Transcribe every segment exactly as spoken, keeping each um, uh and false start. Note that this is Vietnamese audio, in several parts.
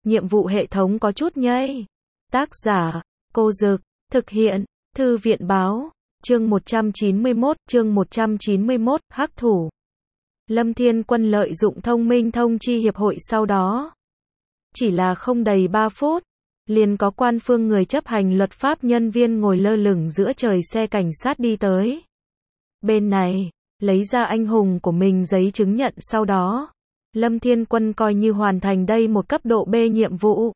nhiệm vụ hệ thống có chút nhây. Tác giả, Cô Dực, thực hiện, Thư viện báo, chương một trăm chín mươi mốt, chương một trăm chín mươi mốt, hắc thủ. Lâm Thiên Quân lợi dụng thông minh thông chi hiệp hội sau đó. Chỉ là không đầy ba phút, liền có quan phương người chấp hành luật pháp nhân viên ngồi lơ lửng giữa trời xe cảnh sát đi tới. Bên này, lấy ra anh hùng của mình giấy chứng nhận sau đó. Lâm Thiên Quân coi như hoàn thành đây một cấp độ B nhiệm vụ.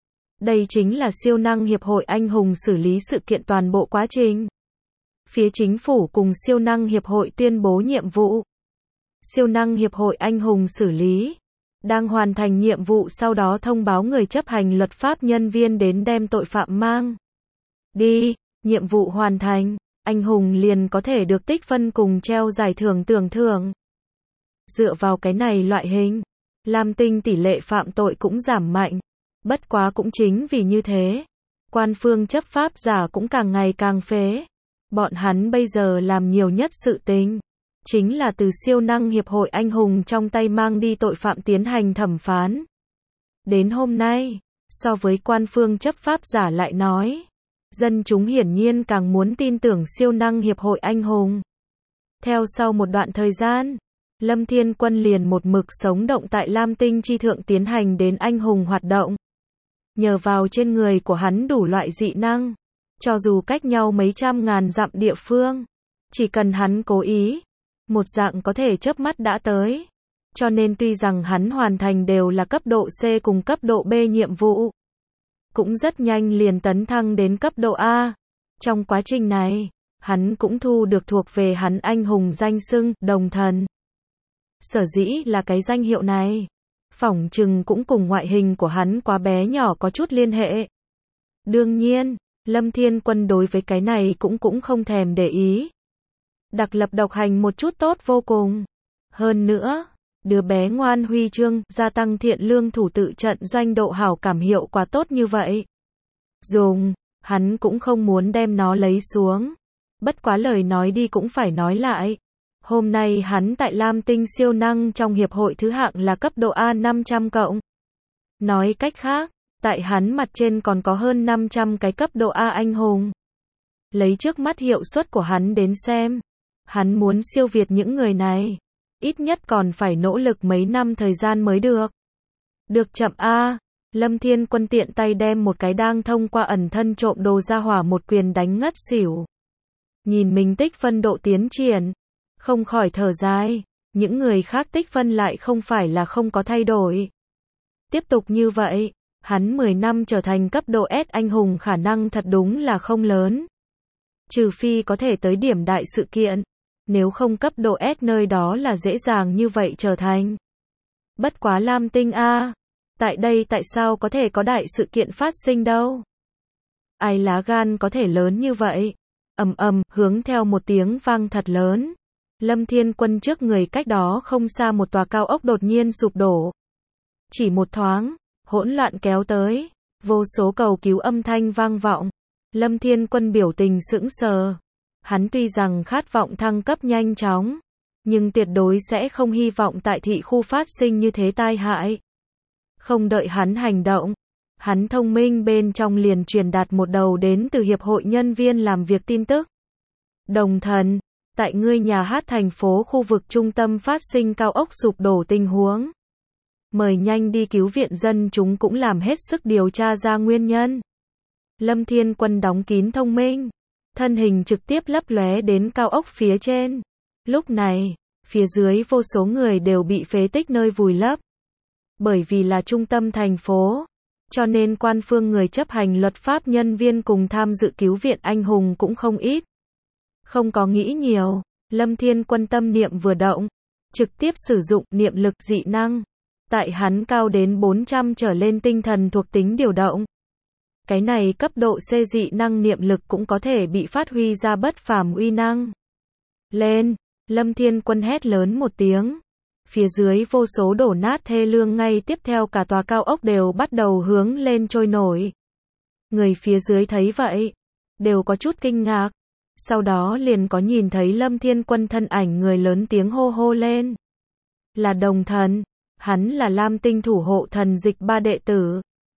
Đây chính là siêu năng hiệp hội anh hùng xử lý sự kiện toàn bộ quá trình. Phía chính phủ cùng siêu năng hiệp hội tuyên bố nhiệm vụ. Siêu năng hiệp hội anh hùng xử lý. Đang hoàn thành nhiệm vụ sau đó thông báo người chấp hành luật pháp nhân viên đến đem tội phạm mang đi, nhiệm vụ hoàn thành, anh hùng liền có thể được tích phân cùng treo giải thưởng tưởng thưởng. Dựa vào cái này loại hình, Lam Tinh tỷ lệ phạm tội cũng giảm mạnh. Bất quá cũng chính vì như thế, quan phương chấp pháp giả cũng càng ngày càng phế. Bọn hắn bây giờ làm nhiều nhất sự tình, chính là từ siêu năng hiệp hội anh hùng trong tay mang đi tội phạm tiến hành thẩm phán. Đến hôm nay, so với quan phương chấp pháp giả lại nói, dân chúng hiển nhiên càng muốn tin tưởng siêu năng hiệp hội anh hùng. Theo sau một đoạn thời gian, Lâm Thiên Quân liền một mực sống động tại Lam Tinh chi thượng tiến hành đến anh hùng hoạt động. Nhờ vào trên người của hắn đủ loại dị năng, cho dù cách nhau mấy trăm ngàn dặm địa phương, chỉ cần hắn cố ý, một dạng có thể chớp mắt đã tới. Cho nên tuy rằng hắn hoàn thành đều là cấp độ C cùng cấp độ B nhiệm vụ, cũng rất nhanh liền tấn thăng đến cấp độ A. Trong quá trình này, hắn cũng thu được thuộc về hắn anh hùng danh xưng, đồng thần. Sở dĩ là cái danh hiệu này, phỏng chừng cũng cùng ngoại hình của hắn quá bé nhỏ có chút liên hệ. Đương nhiên, Lâm Thiên Quân đối với cái này cũng cũng không thèm để ý. Đặc lập độc hành một chút tốt vô cùng. Hơn nữa, đứa bé ngoan huy chương, gia tăng thiện lương thủ tự trận doanh độ hảo cảm hiệu quả tốt như vậy. Dùng, hắn cũng không muốn đem nó lấy xuống. Bất quá lời nói đi cũng phải nói lại. Hôm nay hắn tại Lam Tinh siêu năng trong hiệp hội thứ hạng là cấp độ A năm trăm cộng. Nói cách khác, tại hắn mặt trên còn có hơn năm trăm cái cấp độ A anh hùng. Lấy trước mắt hiệu suất của hắn đến xem, hắn muốn siêu việt những người này, ít nhất còn phải nỗ lực mấy năm thời gian mới được. Được chậm A, Lâm Thiên Quân tiện tay đem một cái đang thông qua ẩn thân trộm đồ ra hỏa một quyền đánh ngất xỉu. Nhìn mình tích phân độ tiến triển, không khỏi thở dài, những người khác tích phân lại không phải là không có thay đổi. Tiếp tục như vậy, hắn mười năm trở thành cấp độ S anh hùng khả năng thật đúng là không lớn. Trừ phi có thể tới điểm đại sự kiện, nếu không cấp độ S nơi đó là dễ dàng như vậy trở thành. Bất quá Lam Tinh A, tại đây tại sao có thể có đại sự kiện phát sinh đâu? Ai lá gan có thể lớn như vậy? Ầm ầm, hướng theo một tiếng vang thật lớn, Lâm Thiên Quân trước người cách đó không xa một tòa cao ốc đột nhiên sụp đổ. Chỉ một thoáng, hỗn loạn kéo tới, vô số cầu cứu âm thanh vang vọng. Lâm Thiên Quân biểu tình sững sờ. Hắn tuy rằng khát vọng thăng cấp nhanh chóng, nhưng tuyệt đối sẽ không hy vọng tại thị khu phát sinh như thế tai hại. Không đợi hắn hành động, hắn thông minh bên trong liền truyền đạt một đầu đến từ hiệp hội nhân viên làm việc tin tức. Đồng thần, tại ngươi nhà hát thành phố khu vực trung tâm phát sinh cao ốc sụp đổ tình huống. Mời nhanh đi cứu viện, dân chúng cũng làm hết sức điều tra ra nguyên nhân. Lâm Thiên Quân đóng kín thông minh, thân hình trực tiếp lấp lóe đến cao ốc phía trên. Lúc này, phía dưới vô số người đều bị phế tích nơi vùi lấp. Bởi vì là trung tâm thành phố, cho nên quan phương người chấp hành luật pháp nhân viên cùng tham dự cứu viện anh hùng cũng không ít. Không có nghĩ nhiều, Lâm Thiên Quân tâm niệm vừa động, trực tiếp sử dụng niệm lực dị năng. Tại hắn cao đến bốn trăm trở lên tinh thần thuộc tính điều động. Cái này cấp độ C dị năng niệm lực cũng có thể bị phát huy ra bất phàm uy năng. Lên, Lâm Thiên Quân hét lớn một tiếng. Phía dưới vô số đổ nát thê lương, ngay tiếp theo cả tòa cao ốc đều bắt đầu hướng lên trôi nổi. Người phía dưới thấy vậy, đều có chút kinh ngạc. Sau đó liền có nhìn thấy Lâm Thiên Quân thân ảnh người lớn tiếng hô hô lên. Là đồng thần, hắn là Lam Tinh thủ hộ thần dịch ba đệ tử.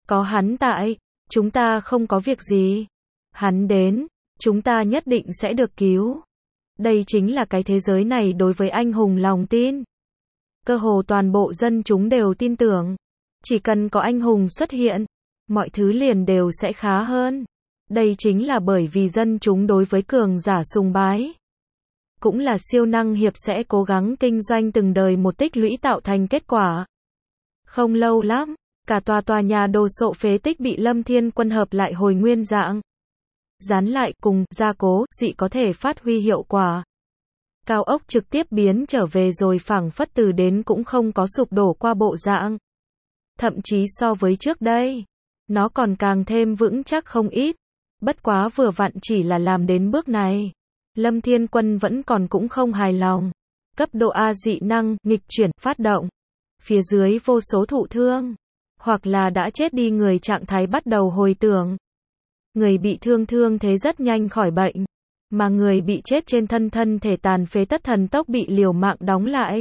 Có hắn tại, chúng ta không có việc gì. Hắn đến, chúng ta nhất định sẽ được cứu. Đây chính là cái thế giới này đối với anh hùng lòng tin. Cơ hồ toàn bộ dân chúng đều tin tưởng. Chỉ cần có anh hùng xuất hiện, mọi thứ liền đều sẽ khá hơn. Đây chính là bởi vì dân chúng đối với cường giả sùng bái. Cũng là siêu năng hiệp sẽ cố gắng kinh doanh từng đời một tích lũy tạo thành kết quả. Không lâu lắm, cả tòa tòa nhà đồ sộ phế tích bị Lâm Thiên Quân hợp lại hồi nguyên dạng. Dán lại cùng, gia cố, dị có thể phát huy hiệu quả. Cao ốc trực tiếp biến trở về rồi phảng phất từ đến cũng không có sụp đổ qua bộ dạng. Thậm chí so với trước đây, nó còn càng thêm vững chắc không ít. Bất quá vừa vặn chỉ là làm đến bước này. Lâm Thiên Quân vẫn còn cũng không hài lòng. Cấp độ A dị năng, nghịch chuyển, phát động. Phía dưới vô số thụ thương. Hoặc là đã chết đi người trạng thái bắt đầu hồi tưởng. Người bị thương thương thế rất nhanh khỏi bệnh. Mà người bị chết trên thân thân thể tàn phế tất thần tốc bị liều mạng đóng lại.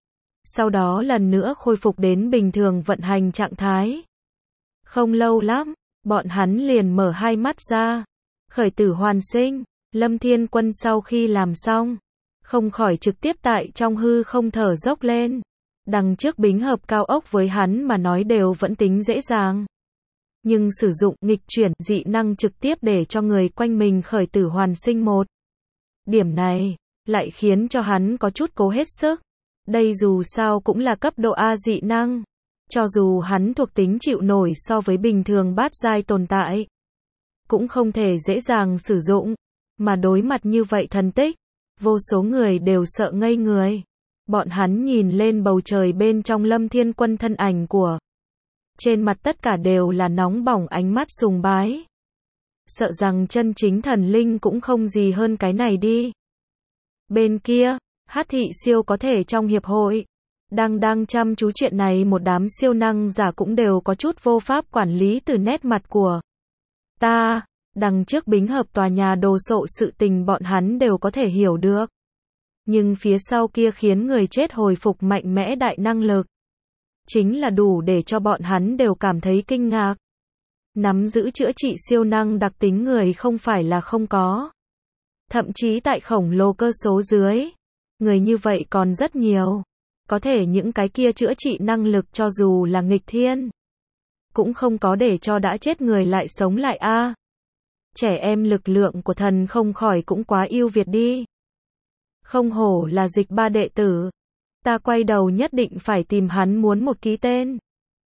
Sau đó lần nữa khôi phục đến bình thường vận hành trạng thái. Không lâu lắm, bọn hắn liền mở hai mắt ra. Khởi tử hoàn sinh, Lâm Thiên Quân sau khi làm xong, không khỏi trực tiếp tại trong hư không thở dốc lên. Đằng trước bính hợp cao ốc với hắn mà nói đều vẫn tính dễ dàng. Nhưng sử dụng nghịch chuyển dị năng trực tiếp để cho người quanh mình khởi tử hoàn sinh một. Điểm này, lại khiến cho hắn có chút cố hết sức. Đây dù sao cũng là cấp độ A dị năng. Cho dù hắn thuộc tính chịu nổi so với bình thường bát giai tồn tại, cũng không thể dễ dàng sử dụng. Mà đối mặt như vậy thần tích, vô số người đều sợ ngây người. Bọn hắn nhìn lên bầu trời bên trong Lâm Thiên Quân thân ảnh của. Trên mặt tất cả đều là nóng bỏng ánh mắt sùng bái. Sợ rằng chân chính thần linh cũng không gì hơn cái này đi. Bên kia, Hát Thị Siêu có thể trong hiệp hội. Đang đang chăm chú chuyện này một đám siêu năng giả cũng đều có chút vô pháp quản lý từ nét mặt của ta. Đằng trước bính hợp tòa nhà đồ sộ sự tình bọn hắn đều có thể hiểu được. Nhưng phía sau kia khiến người chết hồi phục mạnh mẽ đại năng lực. Chính là đủ để cho bọn hắn đều cảm thấy kinh ngạc. Nắm giữ chữa trị siêu năng đặc tính người không phải là không có. Thậm chí tại khổng lồ cơ số dưới, người như vậy còn rất nhiều. Có thể những cái kia chữa trị năng lực cho dù là nghịch thiên, cũng không có để cho đã chết người lại sống lại a. À, trẻ em lực lượng của thần không khỏi cũng quá yêu Việt đi. Không hổ là dịch ba đệ tử. Ta quay đầu nhất định phải tìm hắn muốn một ký tên.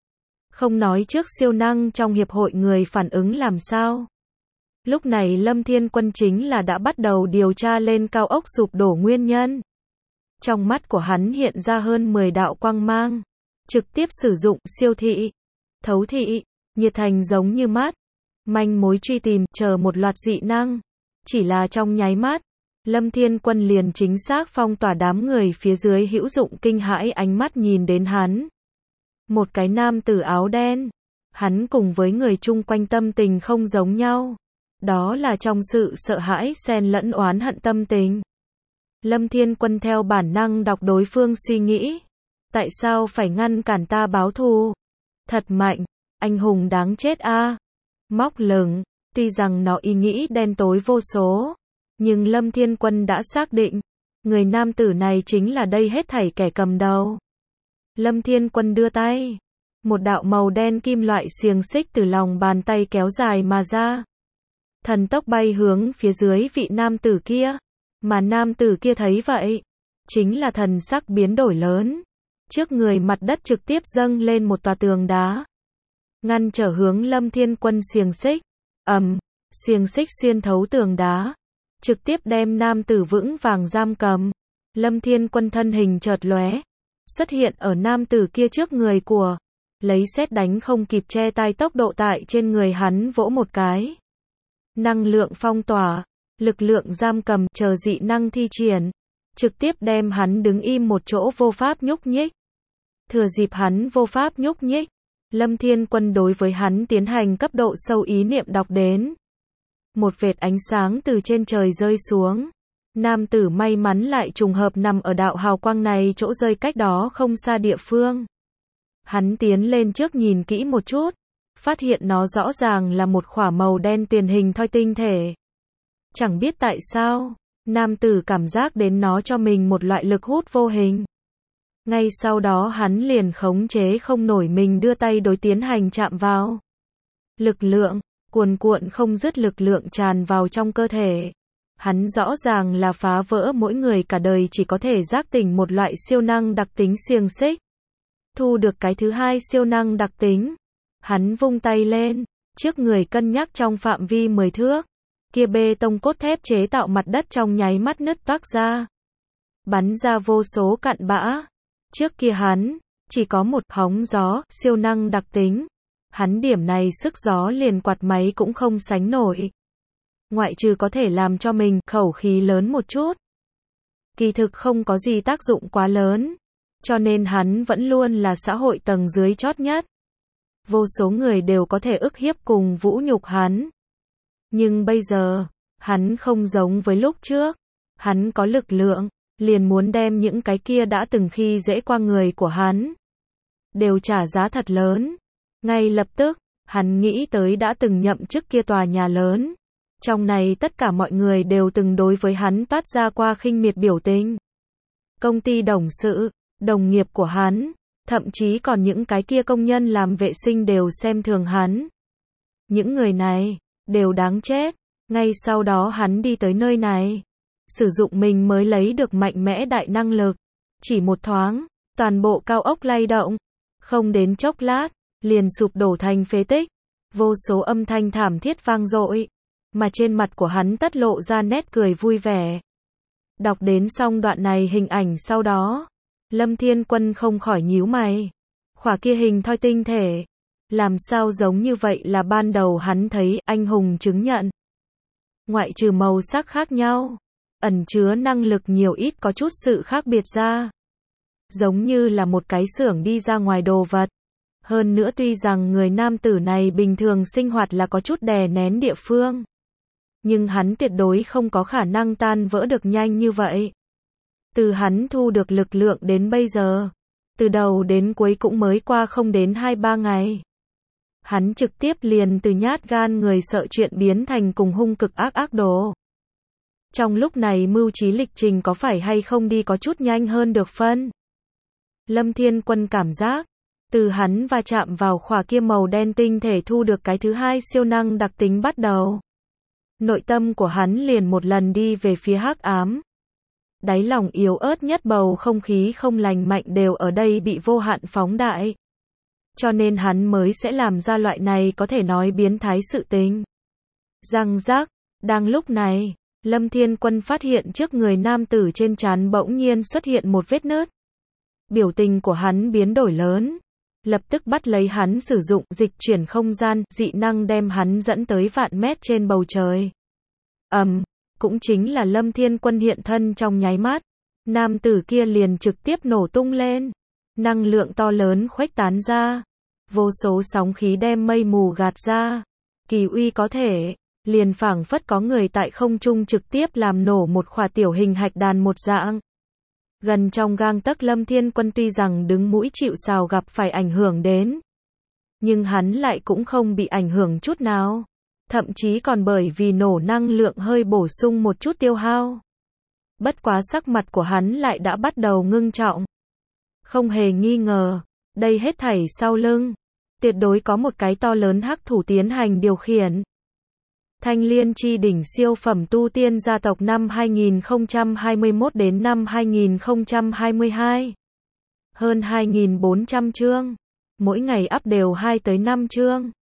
Không nói trước siêu năng trong hiệp hội người phản ứng làm sao. Lúc này Lâm Thiên Quân chính là đã bắt đầu điều tra lên cao ốc sụp đổ nguyên nhân. Trong mắt của hắn hiện ra hơn mười đạo quang mang. Trực tiếp sử dụng siêu thị, thấu thị, nhiệt thành giống như mắt, manh mối truy tìm, chờ một loạt dị năng. Chỉ là trong nháy mắt, Lâm Thiên Quân liền chính xác phong tỏa đám người phía dưới hữu dụng kinh hãi ánh mắt nhìn đến hắn. Một cái nam tử áo đen. Hắn cùng với người chung quanh tâm tình không giống nhau. Đó là trong sự sợ hãi xen lẫn oán hận tâm tình. Lâm Thiên Quân theo bản năng đọc đối phương suy nghĩ. Tại sao phải ngăn cản ta báo thù? Thật mạnh, anh hùng đáng chết a. À. Móc lửng, tuy rằng nó ý nghĩ đen tối vô số, nhưng Lâm Thiên Quân đã xác định, người nam tử này chính là đây hết thảy kẻ cầm đầu. Lâm Thiên Quân đưa tay, một đạo màu đen kim loại xiềng xích từ lòng bàn tay kéo dài mà ra. Thần tốc bay hướng phía dưới vị nam tử kia, mà nam tử kia thấy vậy, chính là thần sắc biến đổi lớn. Trước người mặt đất trực tiếp dâng lên một tòa tường đá, ngăn trở hướng Lâm Thiên Quân xiềng xích. Ầm, xiềng xích xuyên thấu tường đá, trực tiếp đem nam tử vững vàng giam cầm. Lâm Thiên Quân thân hình chợt lóe, xuất hiện ở nam tử kia trước người của, lấy sét đánh không kịp che tay tốc độ tại trên người hắn vỗ một cái. Năng lượng phong tỏa, lực lượng giam cầm, chờ dị năng thi triển, trực tiếp đem hắn đứng im một chỗ vô pháp nhúc nhích. Thừa dịp hắn vô pháp nhúc nhích, Lâm Thiên Quân đối với hắn tiến hành cấp độ sâu ý niệm đọc đến. Một vệt ánh sáng từ trên trời rơi xuống. Nam tử may mắn lại trùng hợp nằm ở đạo hào quang này chỗ rơi cách đó không xa địa phương. Hắn tiến lên trước nhìn kỹ một chút, phát hiện nó rõ ràng là một khỏa màu đen tuyền hình thoi tinh thể. Chẳng biết tại sao, nam tử cảm giác đến nó cho mình một loại lực hút vô hình. Ngay sau đó hắn liền khống chế không nổi mình đưa tay đối tiến hành chạm vào. Lực lượng, cuồn cuộn không dứt lực lượng tràn vào trong cơ thể. Hắn rõ ràng là phá vỡ mỗi người cả đời chỉ có thể giác tỉnh một loại siêu năng đặc tính xiềng xích. Thu được cái thứ hai siêu năng đặc tính. Hắn vung tay lên, trước người cân nhắc trong phạm vi mười thước. Kia bê tông cốt thép chế tạo mặt đất trong nháy mắt nứt toác ra. Bắn ra vô số cặn bã. Trước kia hắn, chỉ có một hóng gió, siêu năng đặc tính. Hắn điểm này sức gió liền quạt máy cũng không sánh nổi. Ngoại trừ có thể làm cho mình khẩu khí lớn một chút. Kỳ thực không có gì tác dụng quá lớn. Cho nên hắn vẫn luôn là xã hội tầng dưới chót nhất. Vô số người đều có thể ức hiếp cùng vũ nhục hắn. Nhưng bây giờ, hắn không giống với lúc trước. Hắn có lực lượng, liền muốn đem những cái kia đã từng khi dễ qua người của hắn. Đều trả giá thật lớn. Ngay lập tức, hắn nghĩ tới đã từng nhậm chức kia tòa nhà lớn. Trong này tất cả mọi người đều từng đối với hắn toát ra qua khinh miệt biểu tình. Công ty đồng sự, đồng nghiệp của hắn, thậm chí còn những cái kia công nhân làm vệ sinh đều xem thường hắn. Những người này, đều đáng chết. Ngay sau đó hắn đi tới nơi này. Sử dụng mình mới lấy được mạnh mẽ đại năng lực. Chỉ một thoáng, toàn bộ cao ốc lay động. Không đến chốc lát, liền sụp đổ thành phế tích. Vô số âm thanh thảm thiết vang dội. Mà trên mặt của hắn tất lộ ra nét cười vui vẻ. Đọc đến xong đoạn này hình ảnh sau đó. Lâm Thiên Quân không khỏi nhíu mày. Khỏa kia hình thoi tinh thể. Làm sao giống như vậy là ban đầu hắn thấy anh hùng chứng nhận. Ngoại trừ màu sắc khác nhau. Ẩn chứa năng lực nhiều ít có chút sự khác biệt ra. Giống như là một cái xưởng đi ra ngoài đồ vật. Hơn nữa tuy rằng người nam tử này bình thường sinh hoạt là có chút đè nén địa phương. Nhưng hắn tuyệt đối không có khả năng tan vỡ được nhanh như vậy. Từ hắn thu được lực lượng đến bây giờ. Từ đầu đến cuối cũng mới qua không đến hai ba ngày. Hắn trực tiếp liền từ nhát gan người sợ chuyện biến thành cùng hung cực ác ác đồ. Trong lúc này mưu trí lịch trình có phải hay không đi có chút nhanh hơn được phân. Lâm Thiên Quân cảm giác. Từ hắn va chạm vào khỏa kia màu đen tinh thể thu được cái thứ hai siêu năng đặc tính bắt đầu. Nội tâm của hắn liền một lần đi về phía hắc ám. Đáy lòng yếu ớt nhất bầu không khí không lành mạnh đều ở đây bị vô hạn phóng đại. Cho nên hắn mới sẽ làm ra loại này có thể nói biến thái sự tình. Răng rác, đang lúc này, Lâm Thiên Quân phát hiện trước người nam tử trên trán bỗng nhiên xuất hiện một vết nứt. Biểu tình của hắn biến đổi lớn. Lập tức bắt lấy hắn sử dụng dịch chuyển không gian, dị năng đem hắn dẫn tới vạn mét trên bầu trời. Ầm, um, cũng chính là Lâm Thiên Quân hiện thân trong nháy mắt. Nam tử kia liền trực tiếp nổ tung lên. Năng lượng to lớn khuếch tán ra. Vô số sóng khí đem mây mù gạt ra. Kỳ uy có thể, liền phảng phất có người tại không trung trực tiếp làm nổ một khỏa tiểu hình hạch đàn một dạng. Gần trong gang tấc Lâm Thiên Quân tuy rằng đứng mũi chịu sào gặp phải ảnh hưởng đến. Nhưng hắn lại cũng không bị ảnh hưởng chút nào. Thậm chí còn bởi vì nổ năng lượng hơi bổ sung một chút tiêu hao. Bất quá sắc mặt của hắn lại đã bắt đầu ngưng trọng. Không hề nghi ngờ, đây hết thảy sau lưng. Tuyệt đối có một cái to lớn hắc thủ tiến hành điều khiển. Thanh Liên chi đỉnh siêu phẩm tu tiên gia tộc năm hai nghìn không trăm hai mươi mốt đến năm hai nghìn không trăm hai mươi hai. Hơn hai nghìn bốn trăm chương. Mỗi ngày up đều hai tới năm chương.